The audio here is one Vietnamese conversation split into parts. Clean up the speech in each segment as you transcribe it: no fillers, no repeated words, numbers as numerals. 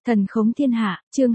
Thần khống thiên hạ, chương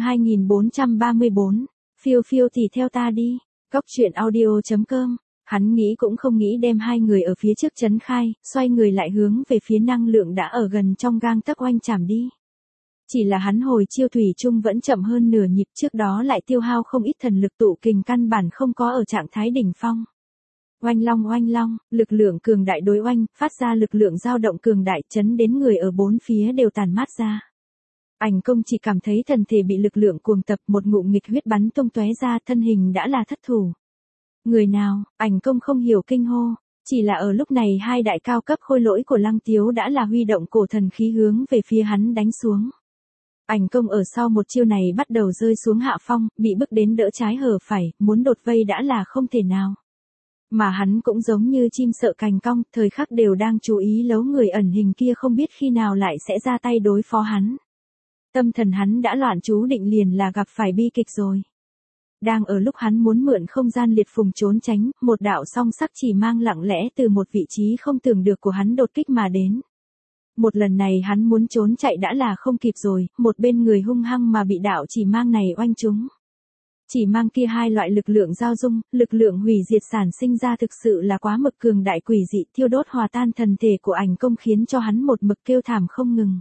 2434, phiêu phiêu thì theo ta đi, góc chuyện audio.com, hắn nghĩ cũng không nghĩ đem hai người ở phía trước trấn khai, xoay người lại hướng về phía năng lượng đã ở gần trong gang tấc oanh chạm đi. Chỉ là hắn hồi chiêu thủy chung vẫn chậm hơn nửa nhịp, trước đó lại tiêu hao không ít thần lực, tụ kình căn bản không có ở trạng thái đỉnh phong. Oanh long, lực lượng cường đại đối oanh, phát ra lực lượng dao động cường đại, chấn đến người ở bốn phía đều tàn mát ra. Ảnh công chỉ cảm thấy thần thể bị lực lượng cuồng tập, một ngụm nghịch huyết bắn tung tóe ra, thân hình đã là thất thủ. Người nào? Ảnh công không hiểu kinh hô, chỉ là ở lúc này hai đại cao cấp khôi lỗi của Lăng Tiếu đã là huy động cổ thần khí hướng về phía hắn đánh xuống. Ảnh công ở sau một chiêu này bắt đầu rơi xuống hạ phong, bị bức đến đỡ trái hở phải, muốn đột vây đã là không thể nào. Mà hắn cũng giống như chim sợ cành cong, thời khắc đều đang chú ý lấu người ẩn hình kia không biết khi nào lại sẽ ra tay đối phó hắn. Tâm thần hắn đã loạn, chú định liền là gặp phải bi kịch rồi. Đang ở lúc hắn muốn mượn không gian liệt phùng trốn tránh, một đạo song sắc chỉ mang lặng lẽ từ một vị trí không tưởng được của hắn đột kích mà đến. Một lần này hắn muốn trốn chạy đã là không kịp rồi, một bên người hung hăng mà bị đạo chỉ mang này oanh trúng. Chỉ mang kia hai loại lực lượng giao dung, lực lượng hủy diệt sản sinh ra thực sự là quá mực cường đại, quỷ dị thiêu đốt hòa tan thần thể của ảnh công, khiến cho hắn một mực kêu thảm không ngừng.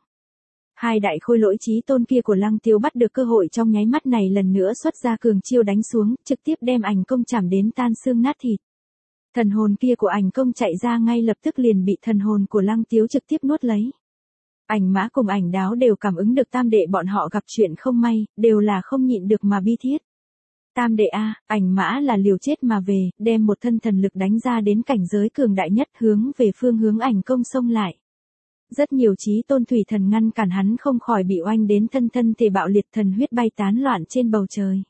Hai đại khôi lỗi chí tôn kia của Lăng Tiếu bắt được cơ hội trong nháy mắt này lần nữa xuất ra cường chiêu đánh xuống, trực tiếp đem ảnh công chảm đến tan xương nát thịt. Thần hồn kia của ảnh công chạy ra ngay lập tức liền bị thần hồn của Lăng Tiếu trực tiếp nuốt lấy. Ảnh mã cùng ảnh đáo đều cảm ứng được tam đệ bọn họ gặp chuyện không may, đều là không nhịn được mà bi thiết. Tam đệ a, ảnh mã là liều chết mà về, đem một thân thần lực đánh ra đến cảnh giới cường đại nhất, hướng về phương hướng ảnh công xông lại. Rất nhiều chí tôn thủy thần ngăn cản hắn, không khỏi bị oanh đến thân thể bạo liệt, thần huyết bay tán loạn trên bầu trời.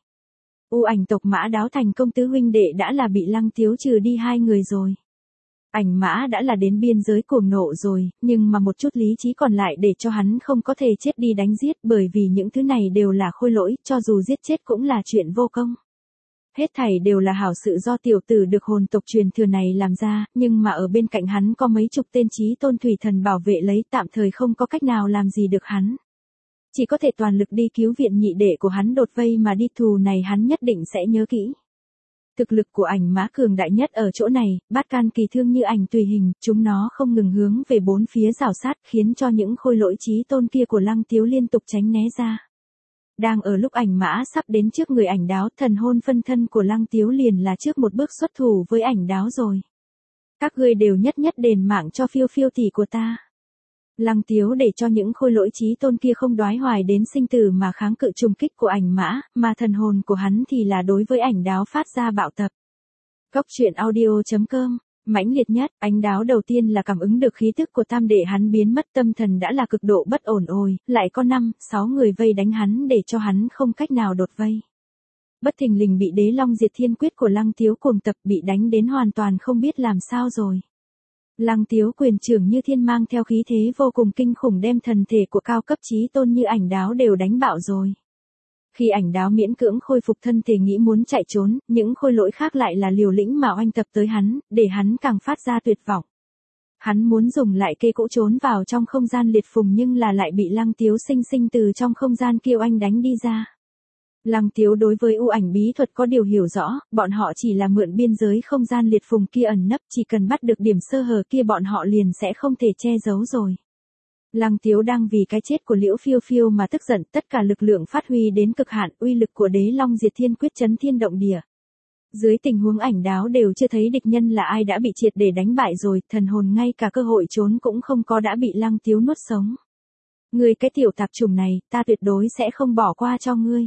Ảnh tộc mã đáo thành công tứ huynh đệ đã là bị Lăng Tiếu trừ đi hai người rồi. Ảnh mã đã là đến biên giới cuồng nộ rồi, nhưng mà một chút lý trí còn lại để cho hắn không có thể chết đi đánh giết, bởi vì những thứ này đều là khôi lỗi, cho dù giết chết cũng là chuyện vô công. Hết thảy đều là hảo sự do tiểu tử được hồn tộc truyền thừa này làm ra, nhưng mà ở bên cạnh hắn có mấy chục tên chí tôn thủy thần bảo vệ lấy, tạm thời không có cách nào làm gì được hắn. Chỉ có thể toàn lực đi cứu viện nhị đệ của hắn đột vây mà đi, thù này hắn nhất định sẽ nhớ kỹ. Thực lực của ảnh mã cường đại nhất ở chỗ này, bát can kỳ thương như ảnh tùy hình, chúng nó không ngừng hướng về bốn phía rào sát, khiến cho những khôi lỗi chí tôn kia của Lăng Tiếu liên tục tránh né ra. Đang ở lúc ảnh mã sắp đến trước người ảnh đáo, thần hồn phân thân của Lăng Tiếu liền là trước một bước xuất thủ với ảnh đáo rồi. Các ngươi đều nhất đền mạng cho phiêu phiêu tỷ của ta. Lăng Tiếu để cho những khôi lỗi chí tôn kia không đoái hoài đến sinh tử mà kháng cự trùng kích của ảnh mã, mà thần hồn của hắn thì là đối với ảnh đáo phát ra bạo tập. Góc chuyện audio.com, mãnh liệt nhất, ảnh đáo đầu tiên là cảm ứng được khí thức của tam đệ hắn biến mất, tâm thần đã là cực độ bất ổn, lại có 5-6 người vây đánh hắn để cho hắn không cách nào đột vây. Bất thình lình bị đế long diệt thiên quyết của Lăng Tiếu cuồng tập, bị đánh đến hoàn toàn không biết làm sao rồi. Lăng Tiếu quyền trưởng như thiên mang theo khí thế vô cùng kinh khủng, đem thần thể của cao cấp chí tôn như ảnh đáo đều đánh bạo rồi. Khi ảnh đáo miễn cưỡng khôi phục thân thể nghĩ muốn chạy trốn, những khôi lỗi khác lại là liều lĩnh mà oanh tập tới hắn, để hắn càng phát ra tuyệt vọng. Hắn muốn dùng lại kê cũ trốn vào trong không gian liệt phùng, nhưng là lại bị Lăng Tiếu sinh sinh từ trong không gian kia oanh đánh đi ra. Lăng Tiếu đối với ảnh bí thuật có điều hiểu rõ, bọn họ chỉ là mượn biên giới không gian liệt phùng kia ẩn nấp, chỉ cần bắt được điểm sơ hở kia bọn họ liền sẽ không thể che giấu rồi. Lăng Tiếu đang vì cái chết của Liễu Phiêu Phiêu mà tức giận, tất cả lực lượng phát huy đến cực hạn, uy lực của đế long diệt thiên quyết chấn thiên động địa. Dưới tình huống ảnh đáo đều chưa thấy địch nhân là ai đã bị triệt để đánh bại rồi, thần hồn ngay cả cơ hội trốn cũng không có đã bị Lăng Tiếu nuốt sống. Ngươi cái tiểu tạp chủng này, ta tuyệt đối sẽ không bỏ qua cho ngươi.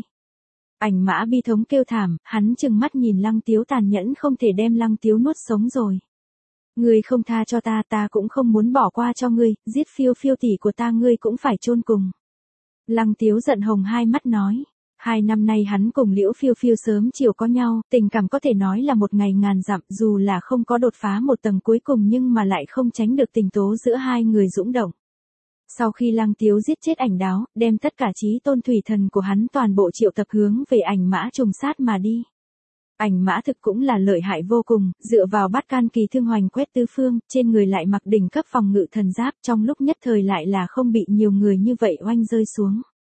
Ảnh mã bi thống kêu thảm, hắn trừng mắt nhìn Lăng Tiếu tàn nhẫn, không thể đem Lăng Tiếu nuốt sống rồi. Ngươi không tha cho ta, ta cũng không muốn bỏ qua cho ngươi, giết phiêu phiêu tỷ của ta ngươi cũng phải chôn cùng. Lăng Tiếu giận hồng hai mắt nói. 2 năm nay hắn cùng Liễu Phiêu Phiêu sớm chiều có nhau, tình cảm có thể nói là một ngày ngàn dặm, dù là không có đột phá một tầng cuối cùng nhưng mà lại không tránh được tình tố giữa hai người dũng động. Sau khi Lăng Tiếu giết chết ảnh đáo, đem tất cả chí tôn thủy thần của hắn toàn bộ triệu tập hướng về ảnh mã trùng sát mà đi. Ảnh mã thực cũng là lợi hại vô cùng, dựa vào bát can kỳ thương hoành quét tứ phương, trên người lại mặc đỉnh cấp phòng ngự thần giáp, trong lúc nhất thời lại là không bị nhiều người như vậy oanh rơi xuống.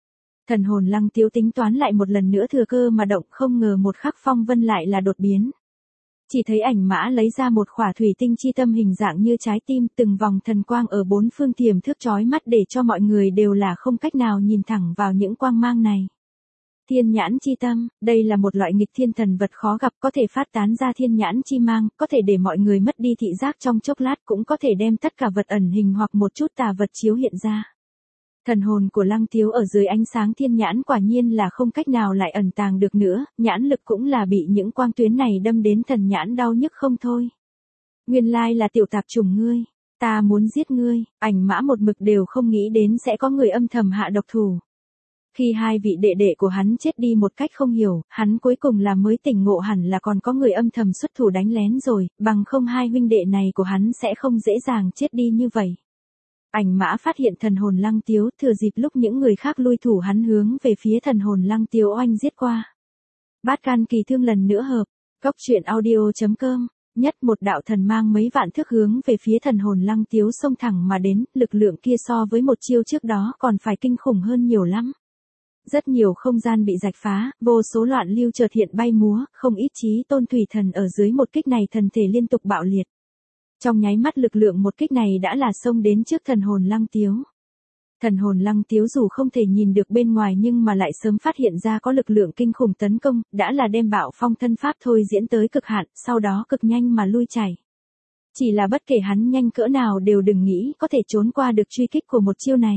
Thần hồn Lăng Tiếu tính toán lại một lần nữa thừa cơ mà động, không ngờ một khắc phong vân lại là đột biến. Chỉ thấy ảnh mã lấy ra một khỏa thủy tinh chi tâm hình dạng như trái tim, từng vòng thần quang ở bốn phương tiềm thước chói mắt để cho mọi người đều là không cách nào nhìn thẳng vào những quang mang này. Thiên nhãn chi tâm, đây là một loại nghịch thiên thần vật khó gặp, có thể phát tán ra thiên nhãn chi mang, có thể để mọi người mất đi thị giác trong chốc lát, cũng có thể đem tất cả vật ẩn hình hoặc một chút tà vật chiếu hiện ra. Thần hồn của Lăng Tiếu ở dưới ánh sáng thiên nhãn quả nhiên là không cách nào lại ẩn tàng được nữa, nhãn lực cũng là bị những quang tuyến này đâm đến thần nhãn đau nhức không thôi. Nguyên lai là tiểu tạp chủng ngươi, ta muốn giết ngươi, ảnh mã một mực đều không nghĩ đến sẽ có người âm thầm hạ độc thủ. Khi hai vị đệ đệ của hắn chết đi một cách không hiểu, hắn cuối cùng là mới tỉnh ngộ hẳn là còn có người âm thầm xuất thủ đánh lén rồi, bằng không hai huynh đệ này của hắn sẽ không dễ dàng chết đi như vậy. Ảnh mã phát hiện thần hồn Lăng Tiếu, thừa dịp lúc những người khác lui thủ hắn hướng về phía thần hồn Lăng Tiếu oanh giết qua. Bát can kỳ thương lần nữa hợp, góc truyện audio.com, nhất một đạo thần mang mấy vạn thước hướng về phía thần hồn Lăng Tiếu xông thẳng mà đến, lực lượng kia so với một chiêu trước đó còn phải kinh khủng hơn nhiều lắm. Rất nhiều không gian bị rạch phá, vô số loạn lưu chợt hiện bay múa, không ít chí tôn thủy thần ở dưới một kích này thần thể liên tục bạo liệt. Trong nháy mắt lực lượng một kích này đã là xông đến trước thần hồn Lăng Tiếu. Thần hồn Lăng Tiếu dù không thể nhìn được bên ngoài nhưng mà lại sớm phát hiện ra có lực lượng kinh khủng tấn công, đã là đem bạo phong thân pháp thôi diễn tới cực hạn, sau đó cực nhanh mà lui chảy. Chỉ là bất kể hắn nhanh cỡ nào đều đừng nghĩ có thể trốn qua được truy kích của một chiêu này.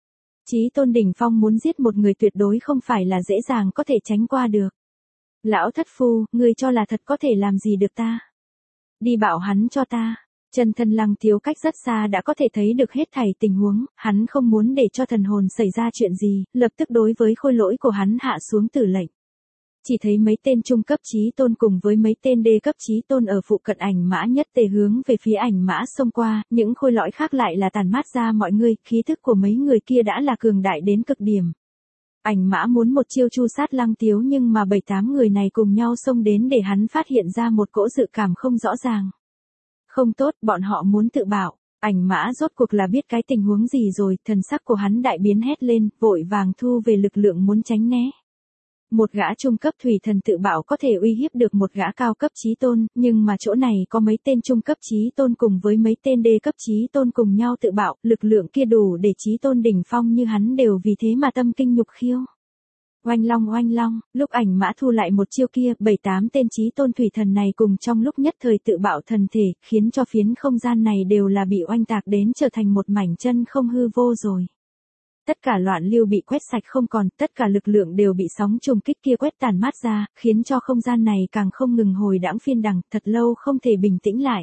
Chí tôn đỉnh phong muốn giết một người tuyệt đối không phải là dễ dàng có thể tránh qua được. Lão thất phu, ngươi cho là thật có thể làm gì được ta? Đi bảo hắn cho ta. Chân thân Lăng Tiếu cách rất xa đã có thể thấy được hết thảy tình huống, hắn không muốn để cho thần hồn xảy ra chuyện gì, lập tức đối với khôi lỗi của hắn hạ xuống tử lệnh. Chỉ thấy mấy tên trung cấp chí tôn cùng với mấy tên đê cấp chí tôn ở phụ cận ảnh mã nhất tề hướng về phía ảnh mã xông qua, những khôi lỗi khác lại là tàn mát ra mọi người, khí thức của mấy người kia đã là cường đại đến cực điểm. Ảnh mã muốn một chiêu chu sát Lăng Tiếu nhưng mà 7-8 người này cùng nhau xông đến để hắn phát hiện ra một cỗ dự cảm không rõ ràng. Không tốt, bọn họ muốn tự bảo. Ảnh mã rốt cuộc là biết cái tình huống gì rồi, thần sắc của hắn đại biến hét lên, vội vàng thu về lực lượng muốn tránh né. Một gã trung cấp thủy thần tự bảo có thể uy hiếp được một gã cao cấp chí tôn, nhưng mà chỗ này có mấy tên trung cấp chí tôn cùng với mấy tên đê cấp chí tôn cùng nhau tự bảo, lực lượng kia đủ để chí tôn đỉnh phong như hắn đều vì thế mà tâm kinh nhục khiêu. Oanh long, lúc ảnh mã thu lại một chiêu kia, 7-8 tên chí tôn thủy thần này cùng trong lúc nhất thời tự bạo thần thể, khiến cho phiến không gian này đều là bị oanh tạc đến trở thành một mảnh chân không hư vô rồi. Tất cả loạn lưu bị quét sạch không còn, tất cả lực lượng đều bị sóng trùng kích kia quét tàn mát ra, khiến cho không gian này càng không ngừng hồi đãng phiên đằng, thật lâu không thể bình tĩnh lại.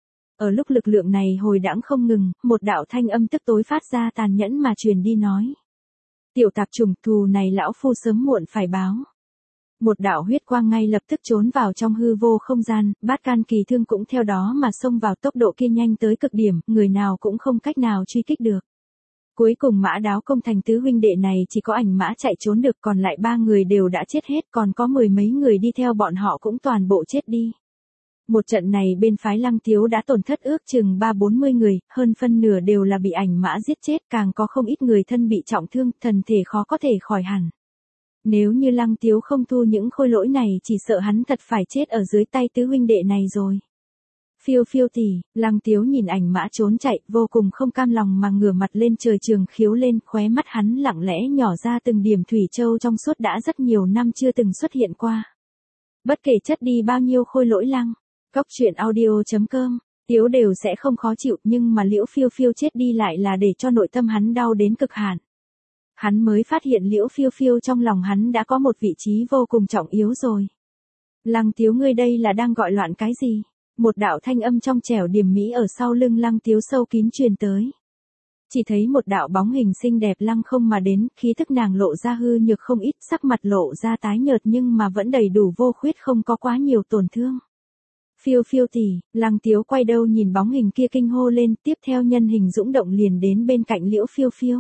Ở lúc lực lượng này hồi đãng không ngừng, một đạo thanh âm tức tối phát ra tàn nhẫn mà truyền đi nói. Tiểu tạp chủng, thù này lão phu sớm muộn phải báo. Một đạo huyết quang ngay lập tức trốn vào trong hư vô không gian, bát can kỳ thương cũng theo đó mà xông vào, tốc độ kia nhanh tới cực điểm, người nào cũng không cách nào truy kích được. Cuối cùng Mã Đáo Công thành tứ huynh đệ này chỉ có ảnh mã chạy trốn được, còn lại 3 người đều đã chết hết, còn có 10 mấy người đi theo bọn họ cũng toàn bộ chết đi. Một trận này bên phái Lăng Tiếu đã tổn thất ước chừng 30-40 người, hơn phân nửa đều là bị ảnh mã giết chết, càng có không ít người thân bị trọng thương, thần thể khó có thể khỏi hẳn. Nếu như Lăng Tiếu không thu những khôi lỗi này chỉ sợ hắn thật phải chết ở dưới tay tứ huynh đệ này rồi. Phiêu phiêu tỷ, Lăng Tiếu nhìn ảnh mã trốn chạy, vô cùng không cam lòng mà ngửa mặt lên trời trường khiếu lên, khóe mắt hắn lặng lẽ nhỏ ra từng điểm thủy châu trong suốt đã rất nhiều năm chưa từng xuất hiện qua. Bất kể chất đi bao nhiêu khôi lỗi Lăng, góc truyện audio.com, Tiếu đều sẽ không khó chịu, nhưng mà Liễu Phiêu Phiêu chết đi lại là để cho nội tâm hắn đau đến cực hạn. Hắn mới phát hiện Liễu Phiêu Phiêu trong lòng hắn đã có một vị trí vô cùng trọng yếu rồi. Lăng Tiếu ngươi đây là đang gọi loạn cái gì? Một đạo thanh âm trong trẻo điềm mỹ ở sau lưng Lăng Tiếu sâu kín truyền tới. Chỉ thấy một đạo bóng hình xinh đẹp lăng không mà đến, khí thức nàng lộ ra hư nhược không ít, sắc mặt lộ ra tái nhợt nhưng mà vẫn đầy đủ vô khuyết, không có quá nhiều tổn thương. Phiêu phiêu tỷ, Lăng Tiếu quay đầu nhìn bóng hình kia kinh hô lên, tiếp theo nhân hình dũng động liền đến bên cạnh Liễu Phiêu Phiêu.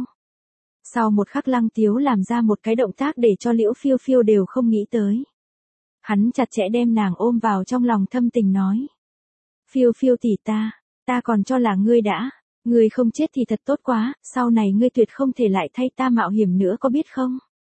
Sau một khắc Lăng Tiếu làm ra một cái động tác để cho Liễu Phiêu Phiêu đều không nghĩ tới. Hắn chặt chẽ đem nàng ôm vào trong lòng thâm tình nói. Phiêu phiêu tỷ ta còn cho là ngươi không chết thì thật tốt quá, sau này ngươi tuyệt không thể lại thay ta mạo hiểm nữa có biết không?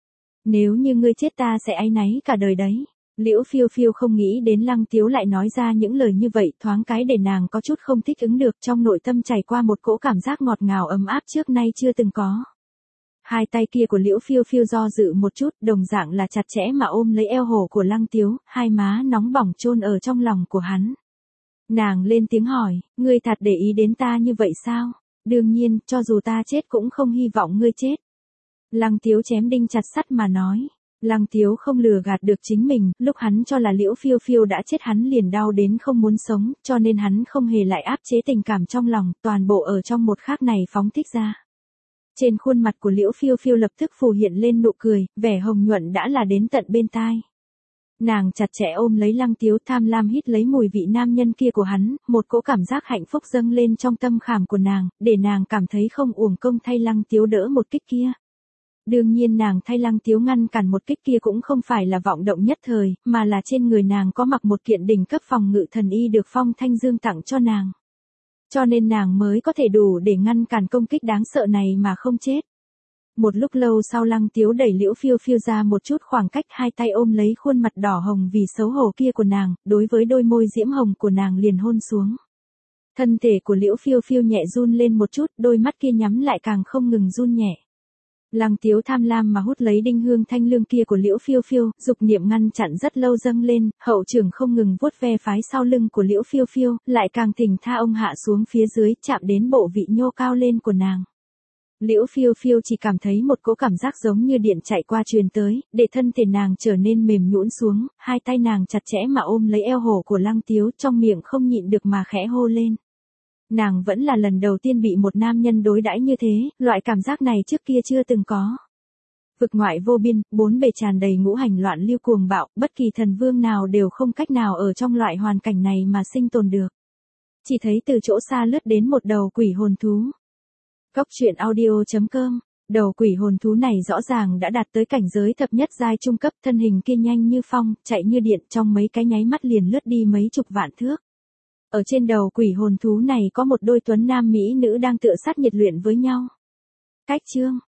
Nếu như ngươi chết ta sẽ áy náy cả đời đấy. Liễu Phiêu Phiêu không nghĩ đến Lăng Tiếu lại nói ra những lời như vậy, thoáng cái để nàng có chút không thích ứng được, trong nội tâm chảy qua một cỗ cảm giác ngọt ngào ấm áp trước nay chưa từng có. Hai tay kia của Liễu Phiêu Phiêu do dự một chút, đồng dạng là chặt chẽ mà ôm lấy eo hổ của Lăng Tiếu, hai má nóng bỏng chôn ở trong lòng của hắn. Nàng lên tiếng hỏi, ngươi thật để ý đến ta như vậy sao? Đương nhiên, cho dù ta chết cũng không hy vọng ngươi chết. Lăng Tiếu chém đinh chặt sắt mà nói. Lăng Tiếu không lừa gạt được chính mình, lúc hắn cho là Liễu Phiêu Phiêu đã chết hắn liền đau đến không muốn sống, cho nên hắn không hề lại áp chế tình cảm trong lòng, toàn bộ ở trong một khắc này phóng thích ra. Trên khuôn mặt của Liễu Phiêu Phiêu lập tức phù hiện lên nụ cười, vẻ hồng nhuận đã là đến tận bên tai. Nàng chặt chẽ ôm lấy Lăng Tiếu, tham lam hít lấy mùi vị nam nhân kia của hắn, một cỗ cảm giác hạnh phúc dâng lên trong tâm khảm của nàng, để nàng cảm thấy không uổng công thay Lăng Tiếu đỡ một kích kia. Đương nhiên nàng thay Lăng Tiếu ngăn cản một kích kia cũng không phải là vọng động nhất thời, mà là trên người nàng có mặc một kiện đỉnh cấp phòng ngự thần y được Phong Thanh Dương tặng cho nàng. Cho nên nàng mới có thể đủ để ngăn cản công kích đáng sợ này mà không chết. Một lúc lâu sau Lăng Tiếu đẩy Liễu Phiêu Phiêu ra một chút khoảng cách, hai tay ôm lấy khuôn mặt đỏ hồng vì xấu hổ kia của nàng, đối với đôi môi diễm hồng của nàng liền hôn xuống. Thân thể của Liễu Phiêu Phiêu nhẹ run lên một chút, đôi mắt kia nhắm lại càng không ngừng run nhẹ. Lăng Tiếu tham lam mà hút lấy đinh hương thanh lương kia của Liễu Phiêu Phiêu, dục niệm ngăn chặn rất lâu dâng lên, hậu trưởng không ngừng vuốt ve phái sau lưng của Liễu Phiêu Phiêu, lại càng thỉnh tha ông hạ xuống phía dưới, chạm đến bộ vị nhô cao lên của nàng. Liễu Phiêu Phiêu chỉ cảm thấy một cỗ cảm giác giống như điện chạy qua truyền tới, để thân thể nàng trở nên mềm nhũn xuống, hai tay nàng chặt chẽ mà ôm lấy eo hổ của Lăng Tiếu, trong miệng không nhịn được mà khẽ hô lên. Nàng vẫn là lần đầu tiên bị một nam nhân đối đãi như thế, loại cảm giác này trước kia chưa từng có. Vực ngoại vô biên, bốn bề tràn đầy ngũ hành loạn lưu cuồng bạo, bất kỳ thần vương nào đều không cách nào ở trong loại hoàn cảnh này mà sinh tồn được. Chỉ thấy từ chỗ xa lướt đến một đầu quỷ hồn thú. Góc truyện audio.com. Đầu quỷ hồn thú này rõ ràng đã đạt tới cảnh giới thập nhất giai trung cấp, thân hình kia nhanh như phong, chạy như điện, trong mấy cái nháy mắt liền lướt đi mấy chục vạn thước. Ở trên đầu quỷ hồn thú này có một đôi tuấn nam mỹ nữ đang tựa sát nhiệt luyện với nhau. Cách chương